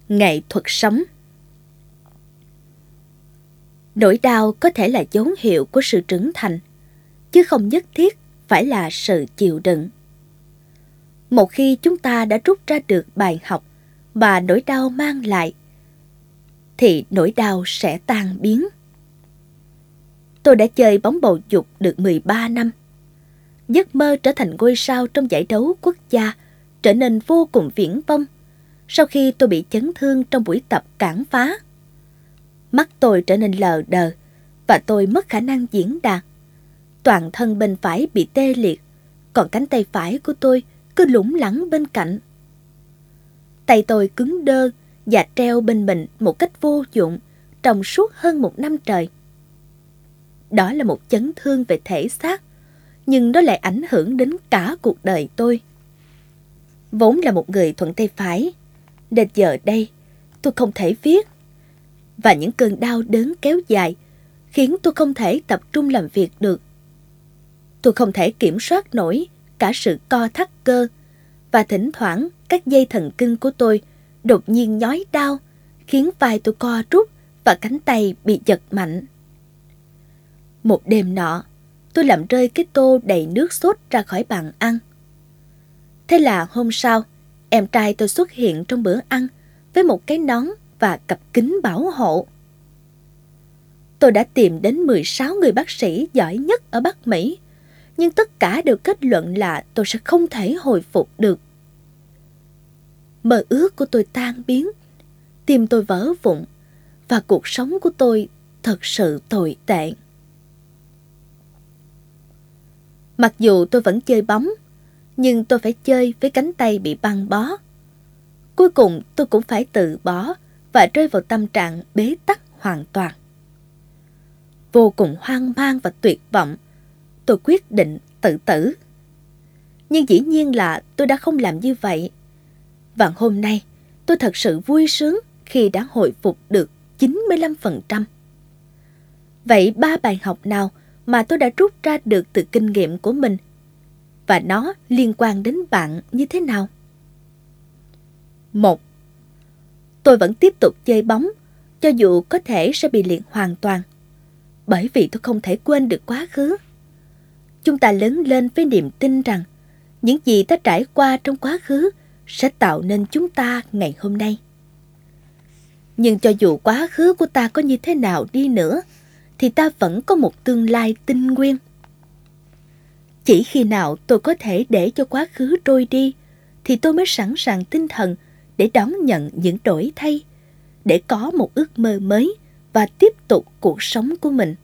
Nghệ thuật sống. Nỗi đau có thể là dấu hiệu của sự trưởng thành, chứ không nhất thiết phải là sự chịu đựng. Một khi chúng ta đã rút ra được bài học mà nỗi đau mang lại, thì nỗi đau sẽ tan biến. Tôi đã chơi bóng bầu dục được 13 năm. Giấc mơ trở thành ngôi sao trong giải đấu quốc gia trở nên vô cùng viển vông sau khi tôi bị chấn thương trong buổi tập cản phá. Mắt tôi trở nên lờ đờ và tôi mất khả năng diễn đạt. Toàn thân bên phải bị tê liệt, còn cánh tay phải của tôi cứ lủng lẳng bên cạnh. Tay tôi cứng đơ và treo bên mình một cách vô dụng trong suốt hơn 1 năm trời. Đó là một chấn thương về thể xác, nhưng nó lại ảnh hưởng đến cả cuộc đời tôi. Vốn là một người thuận tay phải, đến giờ đây tôi không thể viết. Và những cơn đau đớn kéo dài khiến tôi không thể tập trung làm việc được. Tôi không thể kiểm soát nổi cả sự co thắt cơ, và thỉnh thoảng các dây thần kinh của tôi đột nhiên nhói đau, khiến vai tôi co rút và cánh tay bị giật mạnh. Một đêm nọ, tôi làm rơi cái tô đầy nước sốt ra khỏi bàn ăn. Thế là hôm sau, em trai tôi xuất hiện trong bữa ăn với một cái nón và cặp kính bảo hộ. Tôi đã tìm đến 16 người bác sĩ giỏi nhất ở Bắc Mỹ, nhưng tất cả đều kết luận là tôi sẽ không thể hồi phục được. Mơ ước của tôi tan biến, tim tôi vỡ vụn, và cuộc sống của tôi thật sự tồi tệ. Mặc dù tôi vẫn chơi bóng, nhưng tôi phải chơi với cánh tay bị băng bó. Cuối cùng tôi cũng phải từ bỏ và rơi vào tâm trạng bế tắc hoàn toàn. Vô cùng hoang mang và tuyệt vọng, tôi quyết định tự tử. Nhưng dĩ nhiên là tôi đã không làm như vậy. Và hôm nay, tôi thật sự vui sướng khi đã hồi phục được 95%. Vậy 3 bài học nào mà tôi đã rút ra được từ kinh nghiệm của mình? Và nó liên quan đến bạn như thế nào? 1. Tôi vẫn tiếp tục chơi bóng, cho dù có thể sẽ bị liệt hoàn toàn, bởi vì tôi không thể quên được quá khứ. Chúng ta lớn lên với niềm tin rằng những gì ta trải qua trong quá khứ sẽ tạo nên chúng ta ngày hôm nay. Nhưng cho dù quá khứ của ta có như thế nào đi nữa, thì ta vẫn có một tương lai tinh nguyên. Chỉ khi nào tôi có thể để cho quá khứ trôi đi, thì tôi mới sẵn sàng tinh thần để đón nhận những đổi thay, để có một ước mơ mới và tiếp tục cuộc sống của mình.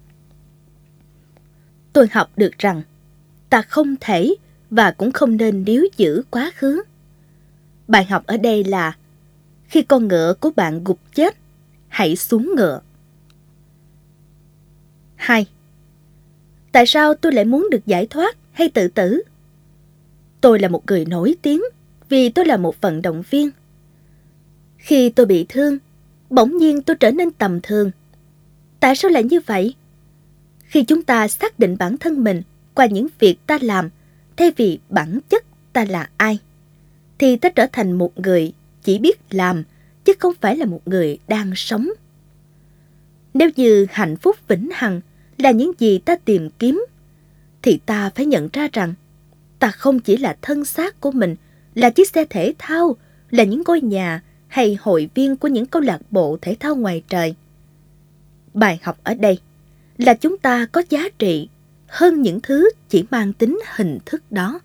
Tôi học được rằng ta không thể và cũng không nên níu giữ quá khứ. Bài học ở đây là khi con ngựa của bạn gục chết, hãy xuống ngựa. 2. Tại sao tôi lại muốn được giải thoát hay tự tử? Tôi là một người nổi tiếng vì tôi là một vận động viên. Khi tôi bị thương, bỗng nhiên tôi trở nên tầm thường. Tại sao lại như vậy? Khi chúng ta xác định bản thân mình qua những việc ta làm thay vì bản chất ta là ai, thì ta trở thành một người chỉ biết làm, chứ không phải là một người đang sống. Nếu như hạnh phúc vĩnh hằng là những gì ta tìm kiếm, thì ta phải nhận ra rằng ta không chỉ là thân xác của mình, là chiếc xe thể thao, là những ngôi nhà hay hội viên của những câu lạc bộ thể thao ngoài trời. Bài học ở đây là chúng ta có giá trị hơn những thứ chỉ mang tính hình thức đó.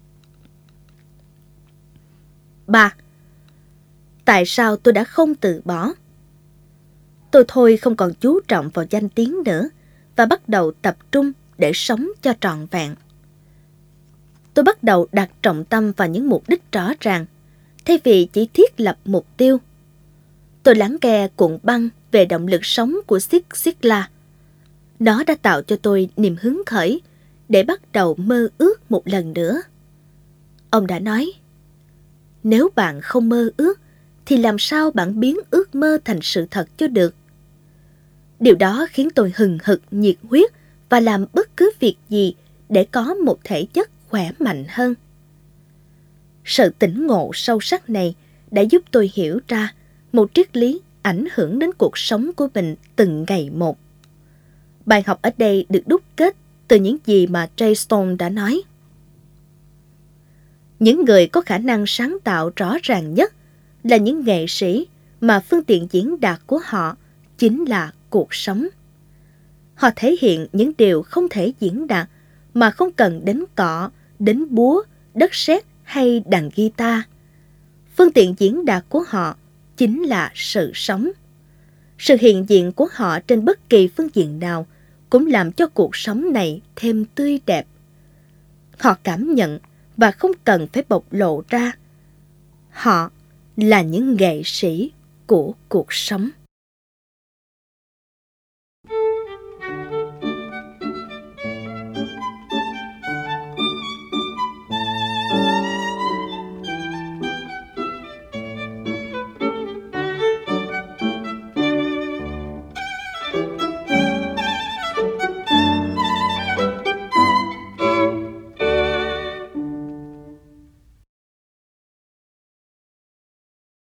3. Tại sao tôi đã không từ bỏ? Tôi thôi không còn chú trọng vào danh tiếng nữa và bắt đầu tập trung để sống cho trọn vẹn. Tôi bắt đầu đặt trọng tâm vào những mục đích rõ ràng, thay vì chỉ thiết lập mục tiêu. Tôi lắng nghe cuộn băng về động lực sống của Zig Ziglar. Nó đã tạo cho tôi niềm hứng khởi để bắt đầu mơ ước một lần nữa. Ông đã nói, nếu bạn không mơ ước, thì làm sao bạn biến ước mơ thành sự thật cho được? Điều đó khiến tôi hừng hực nhiệt huyết và làm bất cứ việc gì để có một thể chất khỏe mạnh hơn. Sự tỉnh ngộ sâu sắc này đã giúp tôi hiểu ra một triết lý ảnh hưởng đến cuộc sống của mình từng ngày một. Bài học ở đây được đúc kết từ những gì mà Jay Stone đã nói. Những người có khả năng sáng tạo rõ ràng nhất là những nghệ sĩ mà phương tiện diễn đạt của họ chính là cuộc sống. Họ thể hiện những điều không thể diễn đạt mà không cần đến cọ, đến búa, đất sét hay đàn guitar. Phương tiện diễn đạt của họ chính là sự sống. Sự hiện diện của họ trên bất kỳ phương diện nào cũng làm cho cuộc sống này thêm tươi đẹp. Họ cảm nhận và không cần phải bộc lộ ra. Họ là những nghệ sĩ của cuộc sống.